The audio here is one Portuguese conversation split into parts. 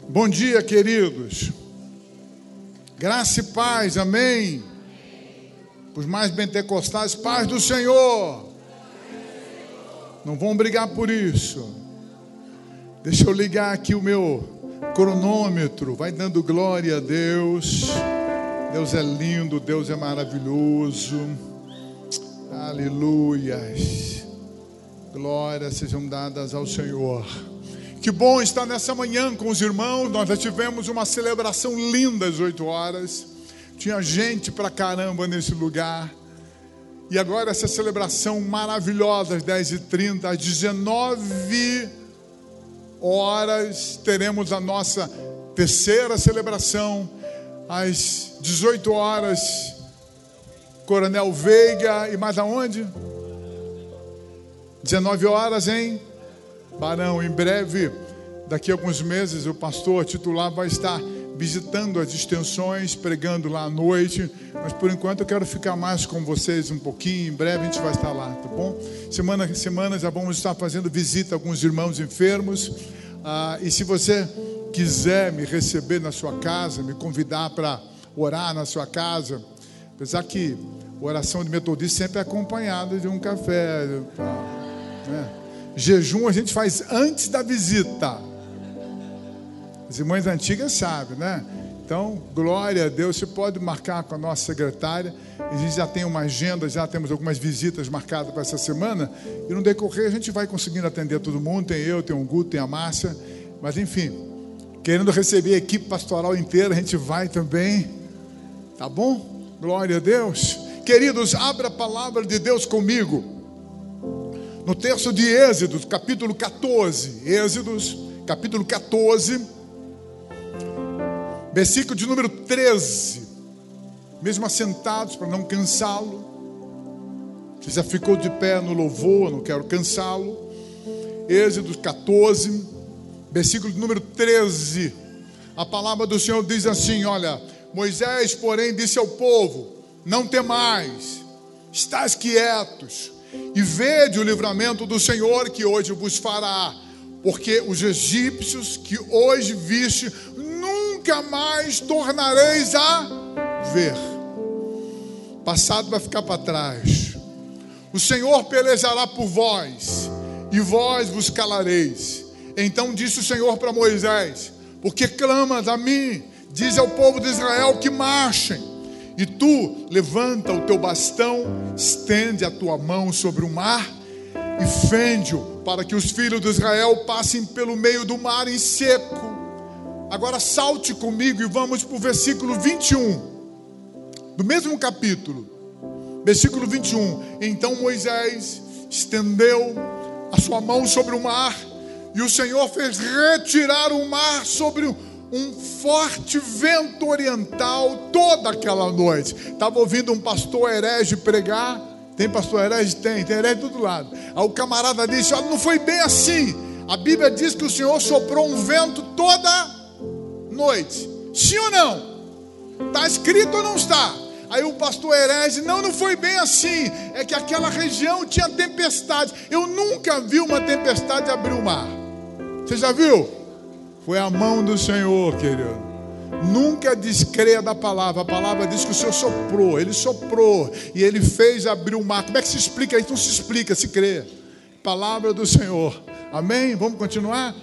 Bom dia, queridos. Graça e paz, amém. Os mais pentecostais, paz do Senhor. Não vão brigar por isso. Deixa eu ligar aqui o meu cronômetro. Vai dando glória a Deus. Deus é lindo, Deus é maravilhoso. Aleluias. Glórias sejam dadas ao Senhor. Que bom estar nessa manhã com os irmãos. Nós já tivemos uma celebração linda às 8 horas. Tinha gente pra caramba nesse lugar. E agora essa celebração maravilhosa às 10h30, às 19 horas teremos a nossa terceira celebração. Às 18 horas, Coronel Veiga e mais aonde? 19 horas em Barão. Em breve, daqui a alguns meses, o pastor titular vai estar visitando as extensões, pregando lá à noite. Mas por enquanto eu quero ficar mais com vocês um pouquinho. Em breve a gente vai estar lá, tá bom? Semana já vamos estar fazendo visita a alguns irmãos enfermos. E se você quiser me receber na sua casa, me convidar para orar na sua casa, apesar que a oração de metodista sempre é acompanhada de um café, né? Jejum a gente faz antes da visita. As irmãs antigas sabem, né? Então, glória a Deus. Você pode marcar com a nossa secretária. A gente já tem uma agenda, já temos algumas visitas marcadas para essa semana. E no decorrer a gente vai conseguindo atender todo mundo. Tem eu, tem o Guto, tem a Márcia. Mas enfim, querendo receber a equipe pastoral inteira, a gente vai também. Tá bom? Glória a Deus. Queridos, abra a palavra de Deus comigo. No texto de Êxodos, capítulo 14. Êxodos, capítulo 14. Versículo de número 13. Mesmo assentados para não cansá-lo. Você já ficou de pé no louvor, não quero cansá-lo. Êxodo 14, versículo de número 13. A palavra do Senhor diz assim: olha, Moisés, porém, disse ao povo: não temais, estais quietos, e vede o livramento do Senhor que hoje vos fará, porque os egípcios que hoje viste, nunca mais tornareis a ver. Passado vai ficar para trás. O Senhor pelejará por vós, e vós vos calareis. Então disse o Senhor para Moisés: porque clamas a mim, diz ao povo de Israel que marchem. E tu levanta o teu bastão, estende a tua mão sobre o mar e fende-o, para que os filhos de Israel passem pelo meio do mar em seco. Agora salte comigo e vamos para o versículo 21, do mesmo capítulo, versículo 21. Então Moisés estendeu a sua mão sobre o mar, e o Senhor fez retirar o mar sobre um forte vento oriental toda aquela noite. Estava ouvindo um pastor herege pregar. Tem pastor herege? Tem herege de todo lado. Aí o camarada disse: olha, não foi bem assim. A Bíblia diz que o Senhor soprou um vento toda noite. Sim ou não? Está escrito ou não está? Aí o pastor herege: não foi bem assim. É que aquela região tinha tempestade. Eu nunca vi uma tempestade abrir o mar. Você já viu? Foi a mão do Senhor, querido. Nunca descreia da palavra. A palavra diz que o Senhor soprou. Ele soprou e Ele fez abrir o mar. Como é que se explica isso? Não se explica, se crê. Palavra do Senhor. Amém? Vamos continuar?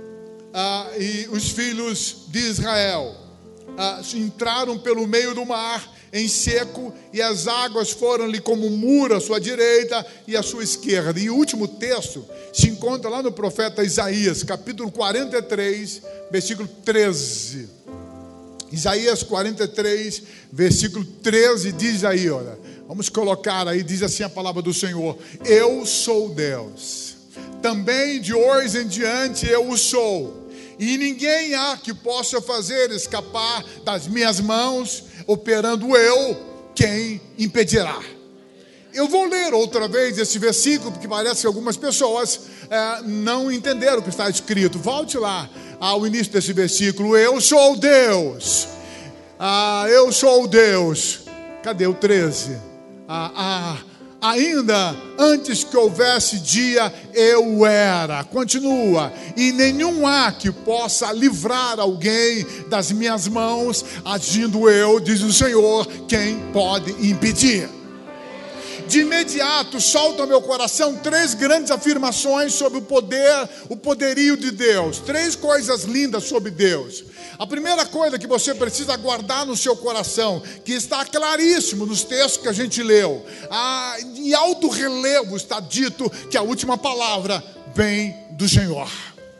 E os filhos de Israel entraram pelo meio do mar em seco, e as águas foram-lhe como muro à sua direita e à sua esquerda. E o último texto se encontra lá no profeta Isaías, capítulo 43, versículo 13. Isaías 43, versículo 13, diz aí, olha, vamos colocar aí, diz assim a palavra do Senhor: eu sou Deus, também de hoje em diante eu o sou, e ninguém há que possa fazer escapar das minhas mãos. Operando eu, quem impedirá? Eu vou ler outra vez esse versículo, porque parece que algumas pessoas não entenderam o que está escrito. Volte lá ao início desse versículo: eu sou Deus. Eu sou Deus. Cadê o 13? Ainda antes que houvesse dia, eu era. Continua. E nenhum há que possa livrar alguém das minhas mãos, agindo eu, diz o Senhor, quem pode impedir? De imediato saltam ao meu coração 3 grandes afirmações sobre o poder, o poderio de Deus. 3 coisas lindas sobre Deus. A primeira coisa que você precisa guardar no seu coração, que está claríssimo nos textos que a gente leu, em alto relevo está dito que a última palavra vem do Senhor.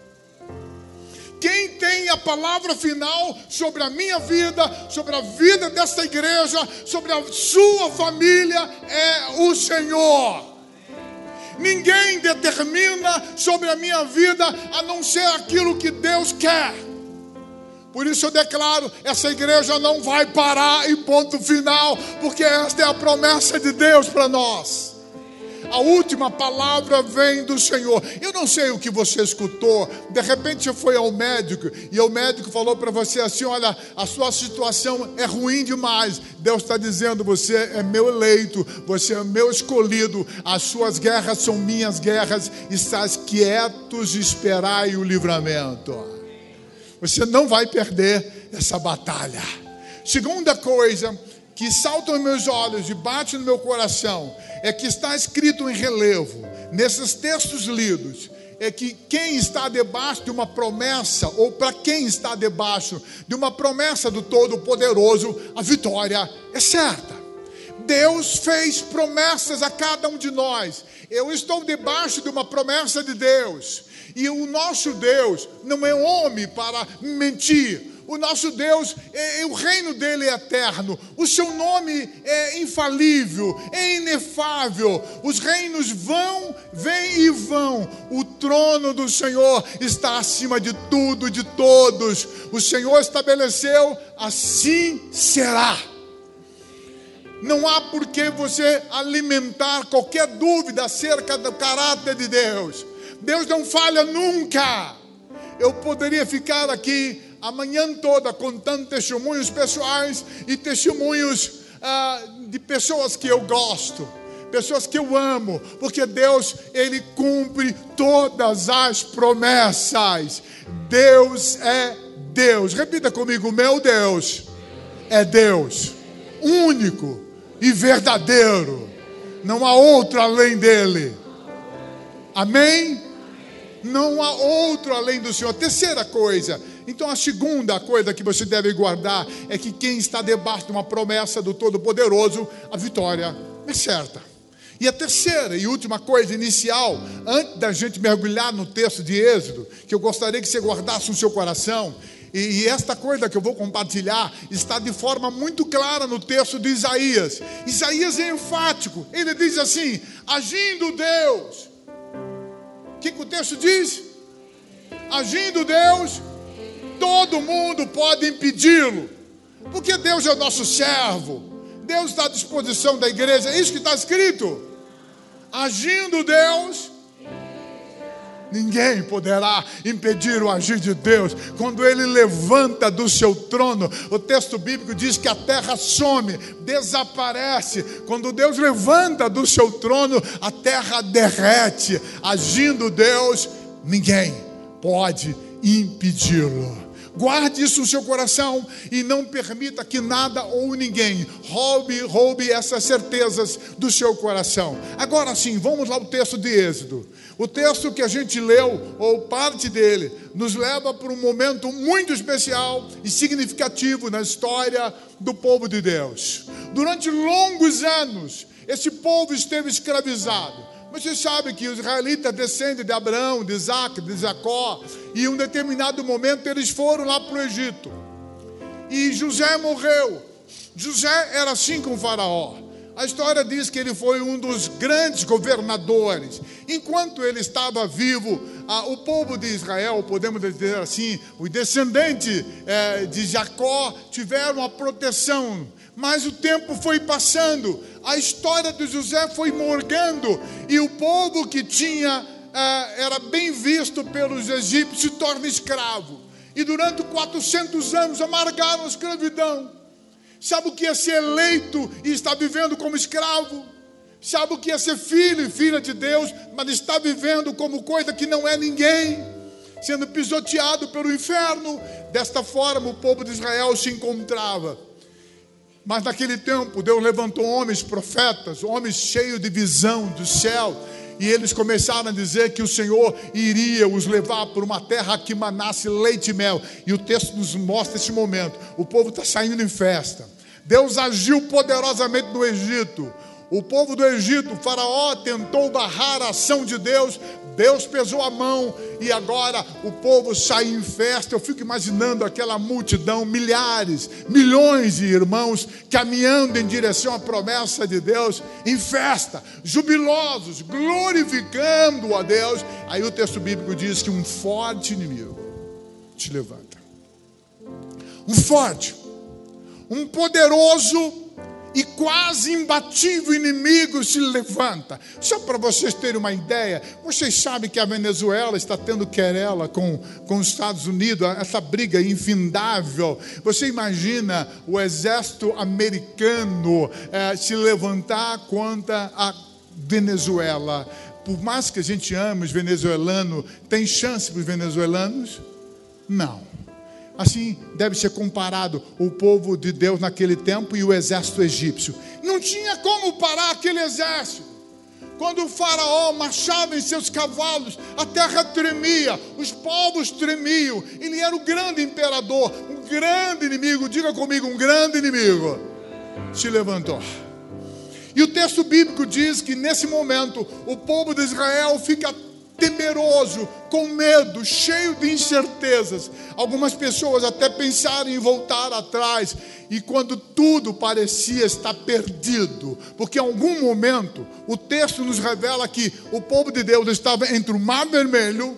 Quem tem a palavra final sobre a minha vida, sobre a vida desta igreja, sobre a sua família, é o Senhor. Ninguém determina sobre a minha vida a não ser aquilo que Deus quer. Por isso eu declaro, essa igreja não vai parar e ponto final, porque esta é a promessa de Deus para nós. A última palavra vem do Senhor. Eu não sei o que você escutou. De repente você foi ao médico e o médico falou para você assim: olha, a sua situação é ruim demais. Deus está dizendo: você é meu eleito, você é meu escolhido, as suas guerras são minhas guerras, estás quietos e esperai o livramento. Você não vai perder essa batalha. Segunda coisa que salta aos meus olhos e bate no meu coração é que está escrito em relevo, nesses textos lidos, é que quem está debaixo de uma promessa, ou para quem está debaixo de uma promessa do Todo-Poderoso, a vitória é certa. Deus fez promessas a cada um de nós. Eu estou debaixo de uma promessa de Deus. E o nosso Deus não é homem para mentir. O nosso Deus, o reino dele é eterno. O seu nome é infalível, é inefável. Os reinos vêm e vão. O trono do Senhor está acima de tudo, de todos. O Senhor estabeleceu, assim será. Não há por que você alimentar qualquer dúvida acerca do caráter de Deus. Deus não falha nunca. Eu poderia ficar aqui a manhã toda contando testemunhos pessoais e testemunhos de pessoas que eu gosto, pessoas que eu amo, porque Deus, Ele cumpre todas as promessas. Deus é Deus. Repita comigo: meu Deus é Deus, único e verdadeiro. Não há outro além dele. Amém? Não há outro além do Senhor. Terceira coisa. Então a segunda coisa que você deve guardar é que quem está debaixo de uma promessa do Todo-Poderoso, a vitória é certa. E a terceira e última coisa inicial, antes da gente mergulhar no texto de Êxodo, que eu gostaria que você guardasse no seu coração, e esta coisa que eu vou compartilhar está de forma muito clara no texto de Isaías. Isaías é enfático. Ele diz assim: agindo Deus. O que o texto diz? Agindo Deus, todo mundo pode impedi-lo, porque Deus é o nosso servo. Deus está à disposição da igreja. É isso que está escrito. Agindo Deus, ninguém poderá impedir o agir de Deus. Quando Ele levanta do seu trono, o texto bíblico diz que a terra some, desaparece. Quando Deus levanta do seu trono, a terra derrete. Agindo Deus, ninguém pode impedi-lo. Guarde isso no seu coração e não permita que nada ou ninguém roube essas certezas do seu coração. Agora sim, vamos lá ao texto de Êxodo. O texto que a gente leu, ou parte dele, nos leva para um momento muito especial e significativo na história do povo de Deus. Durante longos anos, esse povo esteve escravizado. Você sabe que os israelitas descendem de Abraão, de Isaac, de Jacó, e em um determinado momento eles foram lá para o Egito. E José morreu. José era assim com o faraó. A história diz que ele foi um dos grandes governadores. Enquanto ele estava vivo, o povo de Israel, podemos dizer assim, os descendentes de Jacó tiveram a proteção. Mas o tempo foi passando, a história de José foi morgando, e o povo que era bem visto pelos egípcios se torna escravo. E durante 400 anos amargaram a escravidão. Sabe o que é ser eleito e estar vivendo como escravo? sabe o que é ser filho e filha de Deus, mas está vivendo como coisa que não é ninguém, sendo pisoteado pelo inferno. Desta forma o povo de Israel se encontrava. Mas naquele tempo Deus levantou homens, profetas, homens cheios de visão do céu, e eles começaram a dizer que o Senhor iria os levar por uma terra que manasse leite e mel. E o texto nos mostra esse momento. O povo está saindo em festa. Deus agiu poderosamente no Egito. O povo do Egito, o faraó, tentou barrar a ação de Deus. Deus pesou a mão e agora o povo sai em festa. Eu fico imaginando aquela multidão, milhares, milhões de irmãos caminhando em direção à promessa de Deus, em festa, jubilosos, glorificando a Deus. Aí o texto bíblico diz que um forte inimigo te levanta. Um forte, um poderoso e quase imbatível inimigo se levanta. Só para vocês terem uma ideia, vocês sabem que a Venezuela está tendo querela com os Estados Unidos, essa briga infindável. Você imagina o exército americano se levantar contra a Venezuela? Por mais que a gente ame os venezuelanos, tem chance para os venezuelanos? Não. Assim deve ser comparado o povo de Deus naquele tempo e o exército egípcio. Não tinha como parar aquele exército. Quando o faraó marchava em seus cavalos, a terra tremia, os povos tremiam. Ele era o grande imperador, um grande inimigo. Diga comigo, um grande inimigo se levantou. E o texto bíblico diz que nesse momento o povo de Israel fica temeroso, com medo, cheio de incertezas. Algumas pessoas até pensaram em voltar atrás, e quando tudo parecia estar perdido, porque em algum momento o texto nos revela que o povo de Deus estava entre o Mar Vermelho,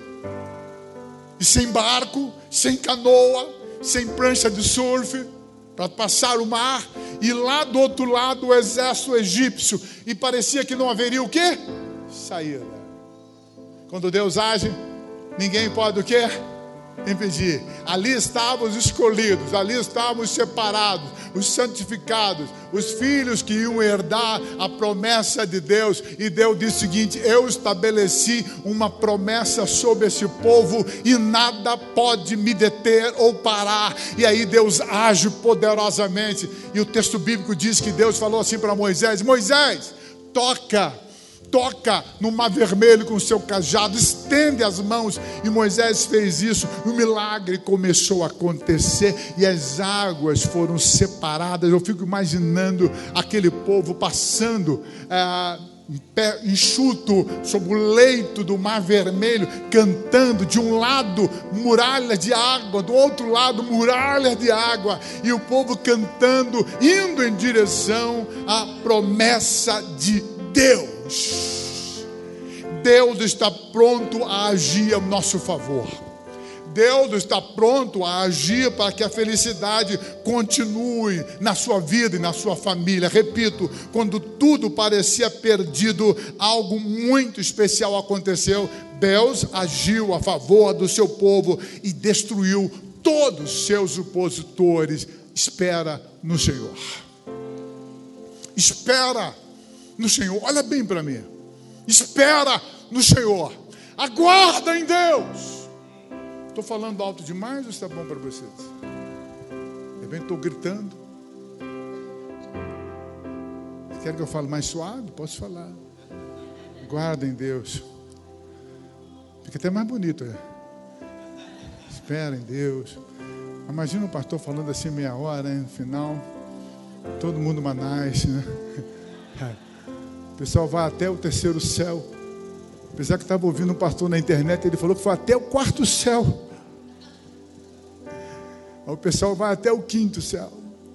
e sem barco, sem canoa, sem prancha de surf para passar o mar, e lá do outro lado o exército egípcio, e parecia que não haveria o quê? Saída. Quando Deus age, ninguém pode o quê? Impedir. Ali estavam os escolhidos, ali estavam os separados, os santificados, os filhos que iam herdar a promessa de Deus. E Deus disse o seguinte: eu estabeleci uma promessa sobre esse povo e nada pode me deter ou parar. E aí Deus age poderosamente. E o texto bíblico diz que Deus falou assim para Moisés: Moisés, toca no Mar Vermelho com o seu cajado, estende as mãos. E Moisés fez isso, e o milagre começou a acontecer, e as águas foram separadas. Eu fico imaginando aquele povo passando pé enxuto sobre o leito do Mar Vermelho, cantando, de um lado muralha de água, do outro lado muralha de água, e o povo cantando, indo em direção à promessa de Deus. Deus está pronto a agir a nosso favor. Deus está pronto a agir para que a felicidade continue na sua vida e na sua família. Repito, quando tudo parecia perdido, algo muito especial aconteceu. Deus agiu a favor do seu povo e destruiu todos os seus opositores. Espera no Senhor. Espera no Senhor. Olha bem para mim. Espera no Senhor. Aguarda em Deus. Estou falando alto demais ou está bom para vocês? De repente estou gritando. Quer que eu fale mais suave? Posso falar. Aguarda em Deus. Fica até mais bonito. Espera em Deus. Imagina o pastor falando assim meia hora, hein, no final. Todo mundo manais, né? O pessoal vai até o terceiro céu. Apesar que estava ouvindo um pastor na internet, ele falou que foi até o quarto céu. O pessoal vai até o quinto céu.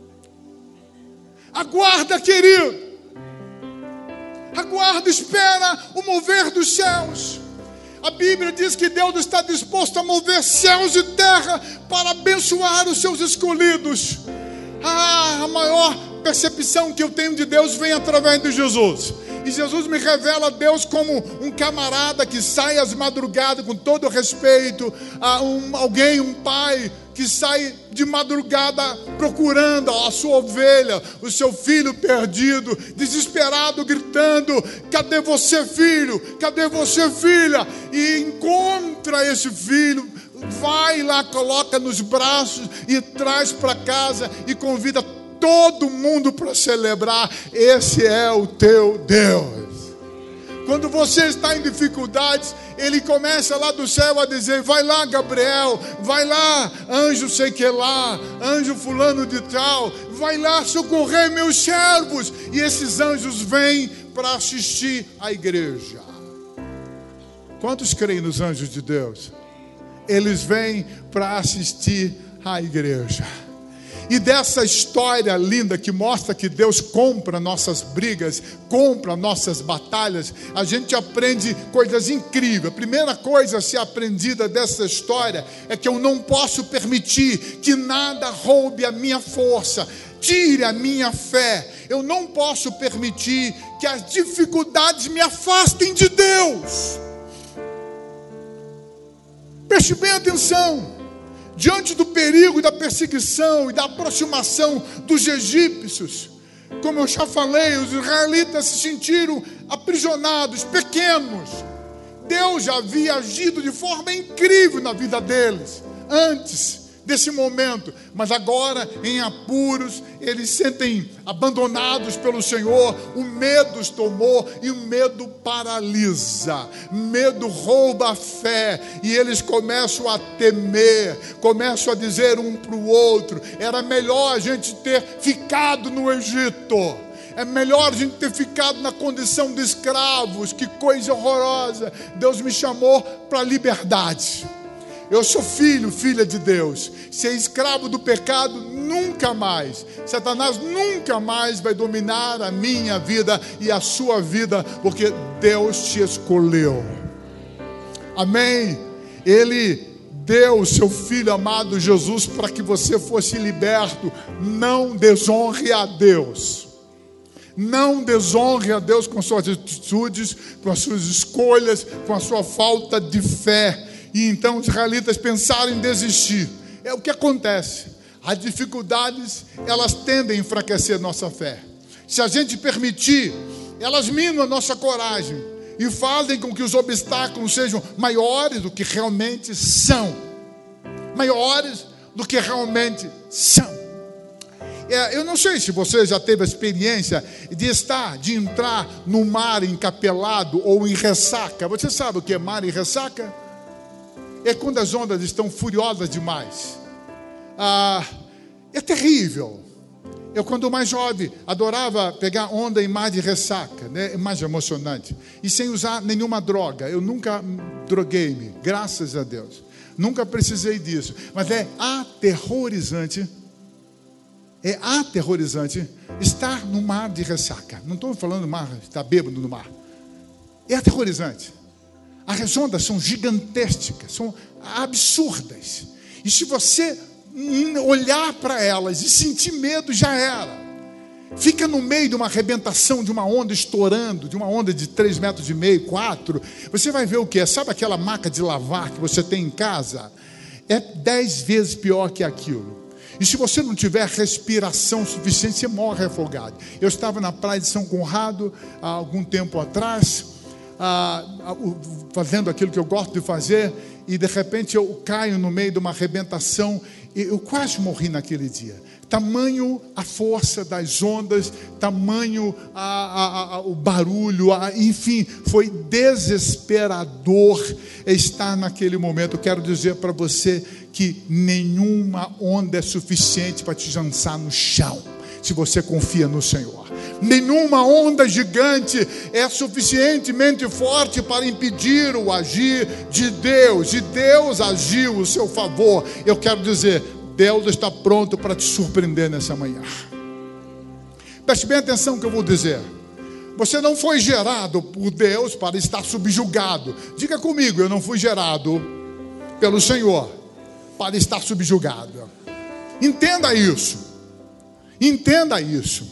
Aguarda, querido. Aguarda, espera o mover dos céus. A Bíblia diz que Deus está disposto a mover céus e terra para abençoar os seus escolhidos. A maior percepção que eu tenho de Deus vem através de Jesus. E Jesus me revela Deus como um camarada que sai às madrugadas com todo respeito, um pai que sai de madrugada procurando a sua ovelha, o seu filho perdido, desesperado, gritando: cadê você, filho? Cadê você, filha? E encontra esse filho, vai lá, coloca nos braços e traz para casa e convida todo mundo para celebrar. Esse é o teu Deus. Quando você está em dificuldades, Ele começa lá do céu a dizer: vai lá, Gabriel, vai lá, anjo sei que lá, anjo fulano de tal, vai lá socorrer meus servos. E esses anjos vêm para assistir à igreja. Quantos creem nos anjos de Deus? Eles vêm para assistir à igreja. E dessa história linda que mostra que Deus compra nossas brigas, compra nossas batalhas, a gente aprende coisas incríveis. A primeira coisa a ser aprendida dessa história é que eu não posso permitir que nada roube a minha força, tire a minha fé. Eu não posso permitir que as dificuldades me afastem de Deus. Preste bem atenção. Diante do perigo e da perseguição e da aproximação dos egípcios, como eu já falei, os israelitas se sentiram aprisionados, pequenos. Deus já havia agido de forma incrível na vida deles, antes desse momento, mas agora, em apuros, eles sentem abandonados pelo Senhor. O medo os tomou, e o medo paralisa, medo rouba a fé, e eles começam a temer, começam a dizer um para o outro: era melhor a gente ter ficado no Egito, é melhor a gente ter ficado na condição de escravos. Que coisa horrorosa. Deus me chamou para a liberdade. Eu sou filho, filha de Deus. Ser escravo do pecado nunca mais. Satanás nunca mais vai dominar a minha vida e a sua vida, porque Deus te escolheu. Amém? Ele deu o seu Filho amado Jesus para que você fosse liberto. Não desonre a Deus. Não desonre a Deus com suas atitudes, com as suas escolhas, com a sua falta de fé. E então os israelitas pensaram em desistir. É o que acontece. As dificuldades, elas tendem a enfraquecer a nossa fé. Se a gente permitir, elas minam a nossa coragem e fazem com que os obstáculos sejam maiores do que realmente são. Maiores do que realmente são. Eu não sei se você já teve a experiência de entrar no mar encapelado ou em ressaca. Você sabe o que é mar em ressaca? É quando as ondas estão furiosas demais. É terrível. Eu, quando mais jovem, adorava pegar onda em mar de ressaca, né? É mais emocionante. E sem usar nenhuma droga. Eu nunca droguei-me, graças a Deus. Nunca precisei disso. Mas é aterrorizante. É aterrorizante estar no mar de ressaca. Não estou falando do mar, estar bêbado no mar. É aterrorizante. As ondas são gigantescas, são absurdas. E se você olhar para elas e sentir medo, já era. Fica no meio de uma arrebentação, de uma onda estourando, de uma onda de 3,5 metros, 4. Você vai ver o que é. Sabe aquela maca de lavar que você tem em casa? É 10 vezes pior que aquilo. E se você não tiver respiração suficiente, você morre afogado. Eu estava na praia de São Conrado há algum tempo atrás, fazendo aquilo que eu gosto de fazer, e de repente eu caio no meio de uma arrebentação, e eu quase morri naquele dia. Tamanho a força das ondas, tamanho o barulho, enfim, foi desesperador estar naquele momento. Eu quero dizer para você que nenhuma onda é suficiente para te lançar no chão, se você confia no Senhor. Nenhuma onda gigante é suficientemente forte para impedir o agir de Deus. E Deus agiu a seu favor. Eu quero dizer, Deus está pronto para te surpreender nessa manhã. Preste bem atenção no que eu vou dizer. Você não foi gerado por Deus para estar subjugado. Diga comigo, eu não fui gerado pelo Senhor para estar subjugado. Entenda isso. Entenda isso.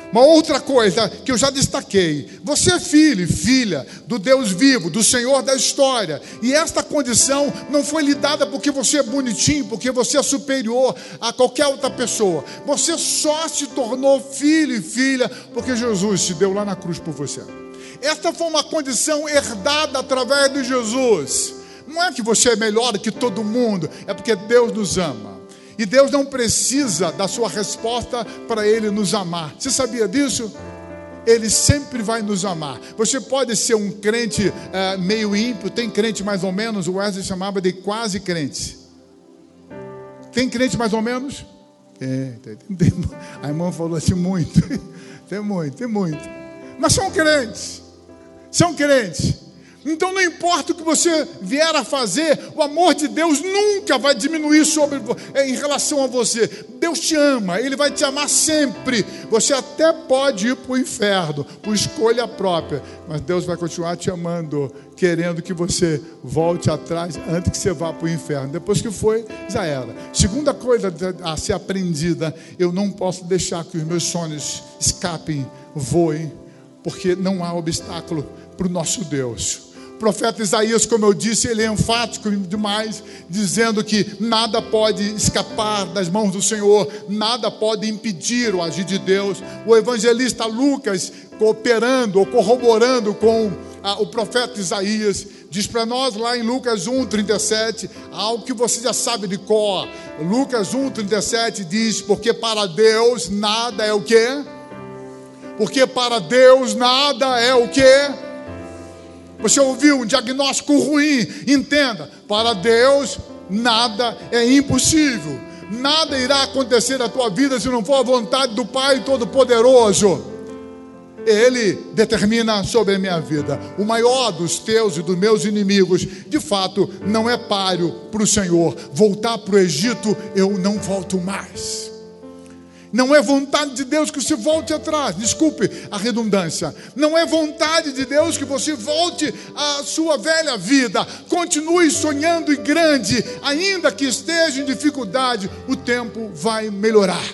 Uma outra coisa que eu já destaquei: você é filho e filha do Deus vivo, do Senhor da história. E esta condição não foi lhe dada porque você é bonitinho, porque você é superior a qualquer outra pessoa. Você só se tornou filho e filha porque Jesus se deu lá na cruz por você. Esta foi uma condição herdada através de Jesus. Não é que você é melhor que todo mundo, é porque Deus nos ama. E Deus não precisa da sua resposta para Ele nos amar. Você sabia disso? Ele sempre vai nos amar. Você pode ser um crente meio ímpio, tem crente mais ou menos, o Wesley chamava de quase crente. Tem crente mais ou menos? A irmã falou assim, muito. Tem muito. Mas são crentes. Então não importa o que você vier a fazer, o amor de Deus nunca vai diminuir em relação a você. Deus te ama, Ele vai te amar sempre. Você até pode ir para o inferno, por escolha própria, mas Deus vai continuar te amando, querendo que você volte atrás antes que você vá para o inferno. Depois que foi, já era. Segunda coisa a ser aprendida: eu não posso deixar que os meus sonhos escapem, voem, porque não há obstáculo para o nosso Deus. O profeta Isaías, como eu disse, ele é enfático demais, dizendo que nada pode escapar das mãos do Senhor, nada pode impedir o agir de Deus. O evangelista Lucas, cooperando ou corroborando com o profeta Isaías, diz para nós lá em Lucas 1:37, algo que você já sabe de cor. Lucas 1:37 diz: porque para Deus nada é o quê? Porque para Deus nada é o quê? Você ouviu um diagnóstico ruim? Entenda, para Deus nada é impossível. Nada irá acontecer na tua vida se não for a vontade do Pai Todo-Poderoso. Ele determina sobre a minha vida. O maior dos teus e dos meus inimigos, de fato, não é páreo para o Senhor. Voltar para o Egito, eu não volto mais. Não é vontade de Deus que você volte atrás. Desculpe a redundância. Não é vontade de Deus que você volte à sua velha vida. Continue sonhando em grande. Ainda que esteja em dificuldade, o tempo vai melhorar.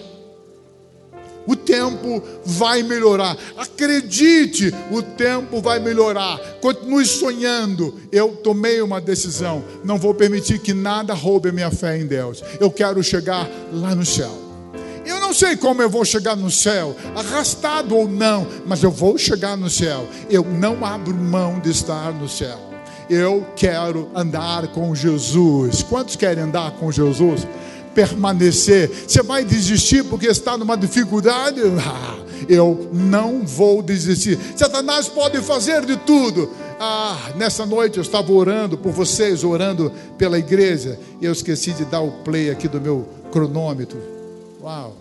O tempo vai melhorar. Acredite, o tempo vai melhorar. Continue sonhando. Eu tomei uma decisão. Não vou permitir que nada roube a minha fé em Deus. Eu quero chegar lá no céu. Eu não sei como eu vou chegar no céu, arrastado ou não, mas eu vou chegar no céu. Eu não abro mão de estar no céu. Eu quero andar com Jesus. Quantos querem andar com Jesus? Permanecer. Você vai desistir porque está numa dificuldade? Eu não vou desistir. Satanás pode fazer de tudo. Nessa noite eu estava orando por vocês, orando pela igreja, e eu esqueci de dar o play aqui do meu cronômetro. Uau!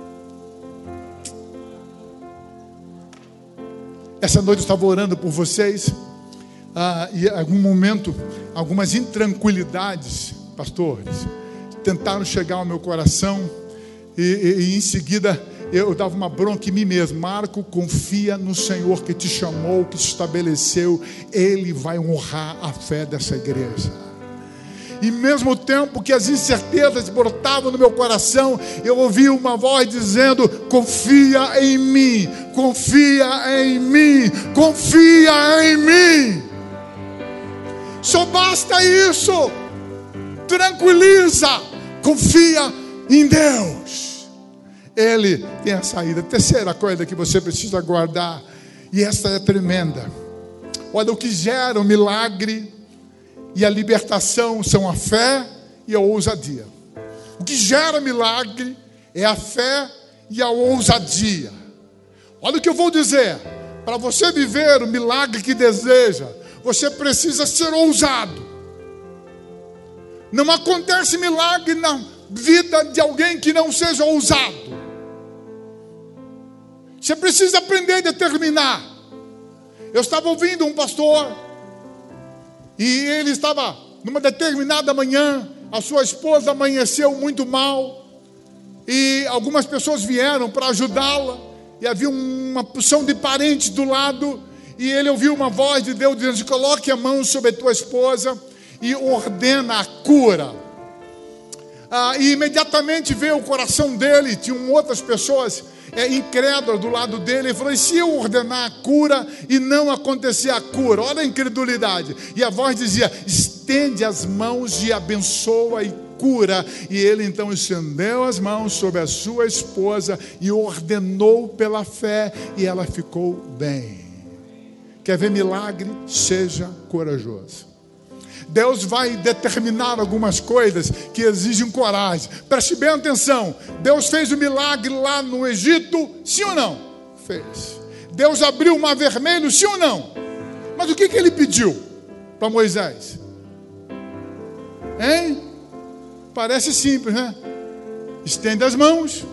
Essa noite eu estava orando por vocês, e em algum momento, algumas intranquilidades, pastores, tentaram chegar ao meu coração, e em seguida eu dava uma bronca em mim mesmo. Marco, confia no Senhor que te chamou, que te estabeleceu. Ele vai honrar a fé dessa igreja. E mesmo tempo que as incertezas brotavam no meu coração, eu ouvi uma voz dizendo: confia em mim, confia em mim, confia em mim. Só basta isso. Tranquiliza, confia em Deus. Ele tem a saída. Terceira coisa que você precisa guardar, e essa é tremenda. Olha, o que gera o milagre e a libertação são a fé e a ousadia. O que gera milagre é a fé e a ousadia. Olha o que eu vou dizer. Para você viver o milagre que deseja, você precisa ser ousado. Não acontece milagre na vida de alguém que não seja ousado. Você precisa aprender a determinar. Eu estava ouvindo um pastor, e ele estava numa determinada manhã, a sua esposa amanheceu muito mal, e algumas pessoas vieram para ajudá-la, e havia uma porção de parentes do lado, e ele ouviu uma voz de Deus dizendo: coloque a mão sobre a tua esposa e ordena a cura. E imediatamente veio o coração dele, tinham outras pessoas, incrédula do lado dele. Ele falou: e se eu ordenar a cura e não acontecer a cura? Olha a incredulidade. E a voz dizia: estende as mãos e abençoa e cura. E ele então estendeu as mãos sobre a sua esposa e ordenou pela fé, e ela ficou bem. Quer ver milagre? Seja corajoso. Deus vai determinar algumas coisas que exigem coragem. Preste bem atenção. Deus fez o milagre lá no Egito, sim ou não? Fez. Deus abriu o mar vermelho, sim ou não? Mas o que ele pediu para Moisés? Hein? Parece simples, né? Estende as mãos,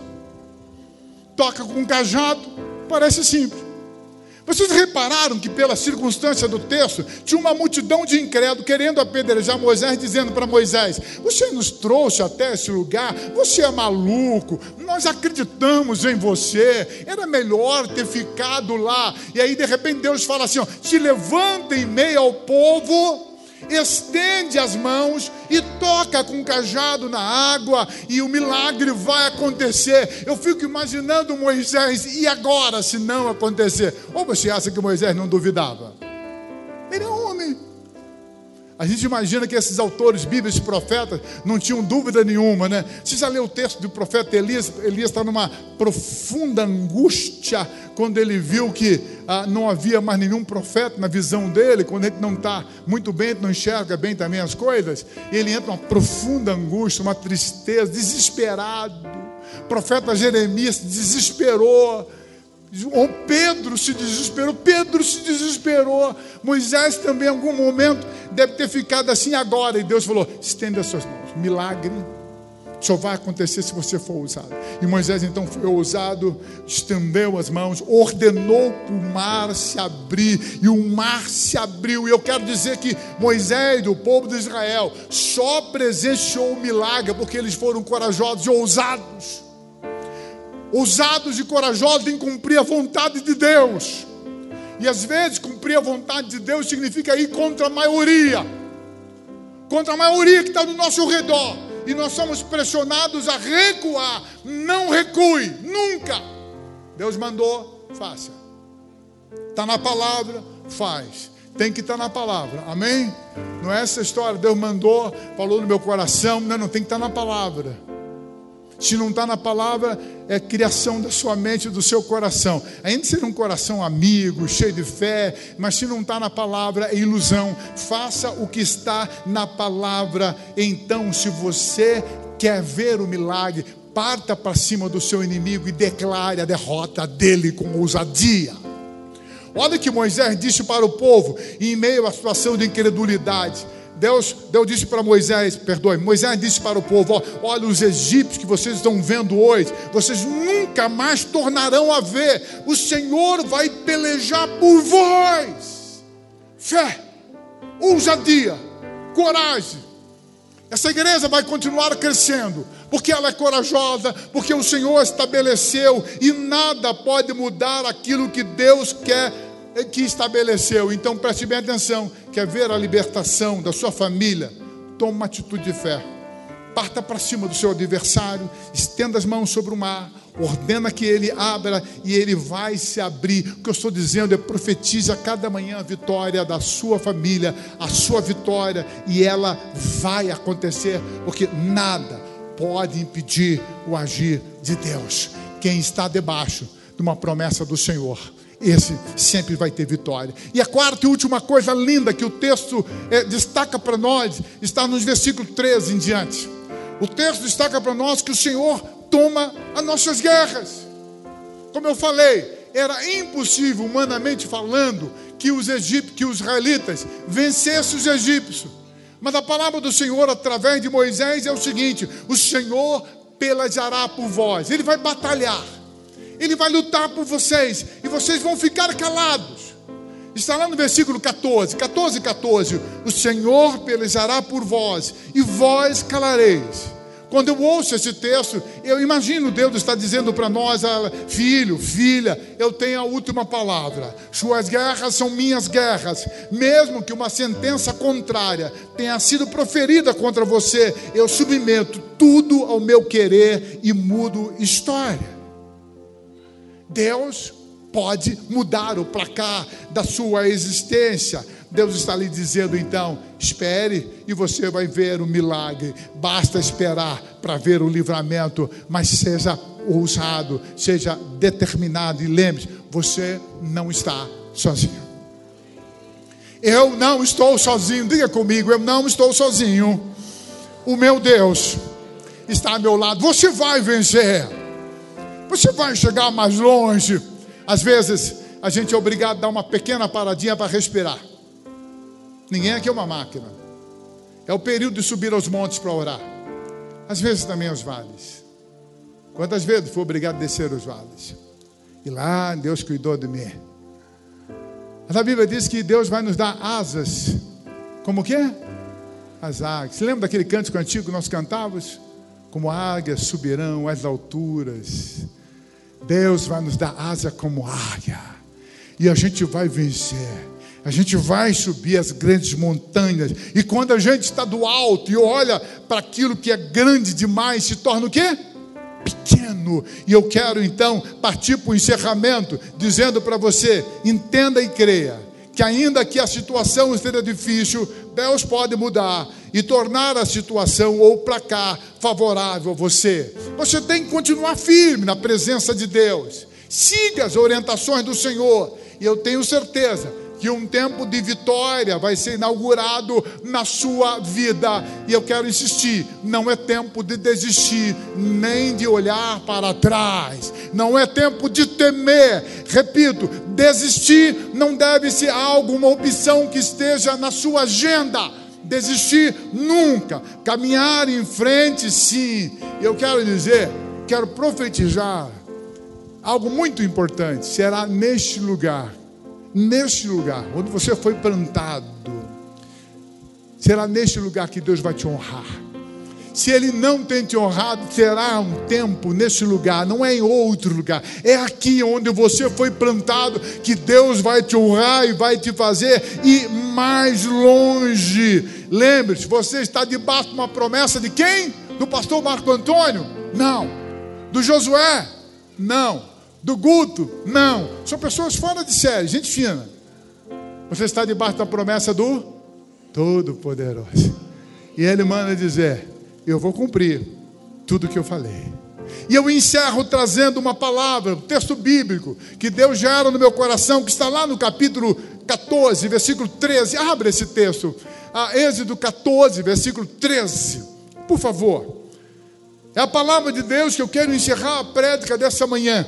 toca com um cajado. Parece simples. Vocês repararam que pela circunstância do texto, tinha uma multidão de incrédulos querendo apedrejar Moisés, dizendo para Moisés: você nos trouxe até esse lugar, você é maluco, nós acreditamos em você, era melhor ter ficado lá. E aí de repente Deus fala assim: ó, se levanta em meio ao povo, estende as mãos e toca com um cajado na água, e o milagre vai acontecer. Eu fico imaginando Moisés: e agora se não acontecer? Ou você acha que Moisés não duvidava? Ele é homem. A gente imagina que esses autores bíblicos e profetas não tinham dúvida nenhuma, né? Você já leu o texto do profeta Elias? Elias está numa profunda angústia quando ele viu que não havia mais nenhum profeta na visão dele. Quando a gente não está muito bem, não enxerga bem também as coisas, ele entra numa profunda angústia, uma tristeza, desesperado. O profeta Jeremias se desesperou. Pedro se desesperou. Moisés também em algum momento deve ter ficado assim. Agora, e Deus falou: estenda as suas mãos, milagre só vai acontecer se você for ousado. E Moisés então foi ousado, estendeu as mãos, ordenou para o mar se abrir, e o mar se abriu. E eu quero dizer que Moisés, o povo de Israel, só presenciou o milagre porque eles foram corajosos e ousados. Ousados e corajosos em cumprir a vontade de Deus. E às vezes cumprir a vontade de Deus significa ir contra a maioria. Contra a maioria que está no nosso redor. E nós somos pressionados a recuar. Não recue, nunca. Deus mandou, faça. Está na palavra, faz. Tem que estar na palavra, amém? Não é essa história, Deus mandou, falou no meu coração. Não, tem que estar na palavra. Se não está na palavra, é criação da sua mente e do seu coração. Ainda ser um coração amigo, cheio de fé, mas se não está na palavra, é ilusão. Faça o que está na palavra. Então, se você quer ver o milagre, parta para cima do seu inimigo e declare a derrota dele com ousadia. Olha o que Moisés disse para o povo, em meio à situação de incredulidade. Deus disse para Moisés disse para o povo: olha, os egípcios que vocês estão vendo hoje, vocês nunca mais tornarão a ver. O Senhor vai pelejar por vós. Fé, ousadia, coragem. Essa igreja vai continuar crescendo, porque ela é corajosa, porque o Senhor estabeleceu, e nada pode mudar aquilo que Deus quer, que estabeleceu. Então preste bem atenção. Quer ver a libertação da sua família? Toma uma atitude de fé. Parta para cima do seu adversário, estenda as mãos sobre o mar, ordena que ele abra e ele vai se abrir. O que eu estou dizendo é: profetize a cada manhã a vitória da sua família, a sua vitória, e ela vai acontecer, porque nada pode impedir o agir de Deus. Quem está debaixo de uma promessa do Senhor, esse sempre vai ter vitória. E a quarta e última coisa linda que o texto destaca para nós está nos versículos 13 em diante. O texto destaca para nós que o Senhor toma as nossas guerras. Como eu falei, era impossível, humanamente falando, que os israelitas vencessem os egípcios. Mas a palavra do Senhor através de Moisés é o seguinte: o Senhor pelejará por vós. Ele vai batalhar. Ele vai lutar por vocês, e vocês vão ficar calados. Está lá no versículo 14. O Senhor pelejará por vós, e vós calareis. Quando eu ouço esse texto, eu imagino Deus está dizendo para nós: filho, filha, eu tenho a última palavra. Suas guerras são minhas guerras. Mesmo que uma sentença contrária tenha sido proferida contra você, eu submeto tudo ao meu querer e mudo história. Deus pode mudar o placar da sua existência. Deus está lhe dizendo então, espere e você vai ver o milagre. Basta esperar para ver o livramento, mas seja ousado, seja determinado e lembre-se, você não está sozinho. Eu não estou sozinho, diga comigo, eu não estou sozinho. O meu Deus está ao meu lado. Você vai vencer, você vai chegar mais longe. Às vezes a gente é obrigado a dar uma pequena paradinha para respirar. Ninguém aqui é uma máquina. É o período de subir aos montes para orar. Às vezes também aos vales. Quantas vezes fui obrigado a descer os vales? E lá Deus cuidou de mim. Mas a Bíblia diz que Deus vai nos dar asas. Como que é? As águias. Você lembra daquele cântico antigo que nós cantávamos? Como águias subirão às alturas. Deus vai nos dar asa como águia. E a gente vai vencer. A gente vai subir as grandes montanhas. E quando a gente está do alto e olha para aquilo que é grande demais, se torna o quê? Pequeno. E eu quero então partir para o encerramento, dizendo para você, entenda e creia, que ainda que a situação esteja difícil, Deus pode mudar e tornar a situação ou o placar favorável a você. Você tem que continuar firme na presença de Deus. Siga as orientações do Senhor. E eu tenho certeza que um tempo de vitória vai ser inaugurado na sua vida. E eu quero insistir, não é tempo de desistir, nem de olhar para trás. Não é tempo de temer. Repito, desistir não deve ser algo, uma opção que esteja na sua agenda. Desistir nunca. Caminhar em frente, sim. Eu quero dizer, quero profetizar algo muito importante. Será neste lugar, onde você foi plantado, será neste lugar que Deus vai te honrar. Se Ele não tem te honrado, terá um tempo nesse lugar, não é em outro lugar, é aqui onde você foi plantado, que Deus vai te honrar e vai te fazer ir mais longe. Lembre-se, você está debaixo de uma promessa de quem? Do pastor Marco Antônio? Não. Do Josué? Não. Do Guto? Não. São pessoas fora de série, gente fina. Você está debaixo da promessa do Todo-Poderoso. E Ele manda dizer, eu vou cumprir tudo o que eu falei. E eu encerro trazendo uma palavra, um texto bíblico, que Deus gera no meu coração, que está lá no capítulo 14, versículo 13. Abre esse texto. Êxodo 14, versículo 13. Por favor. É a palavra de Deus que eu quero encerrar a prédica dessa manhã.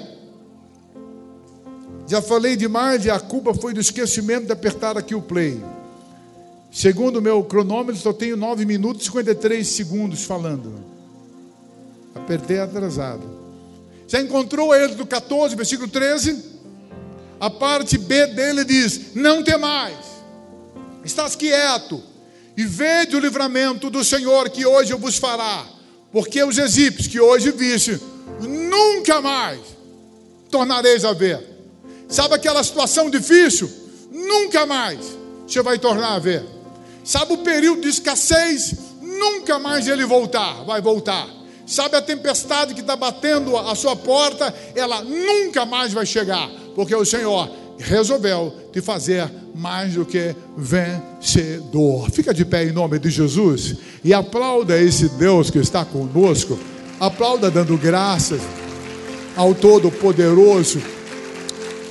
Já falei demais e a culpa foi do esquecimento de apertar aqui o play. Segundo o meu cronômetro, só tenho 9 minutos e 53 segundos falando. Apertei atrasado. Já encontrou Êxodo 14, versículo 13? A parte B dele diz, não temais, estás quieto, e vede o livramento do Senhor que hoje eu vos fará. Porque os egípcios que hoje viste, nunca mais tornareis a ver. Sabe aquela situação difícil? Nunca mais você vai tornar a ver. Sabe o período de escassez? Nunca mais ele vai voltar. Sabe a tempestade que está batendo a sua porta? Ela nunca mais vai chegar. Porque o Senhor resolveu te fazer mais do que vencedor. Fica de pé em nome de Jesus e aplauda esse Deus que está conosco. Aplauda dando graças ao Todo-Poderoso.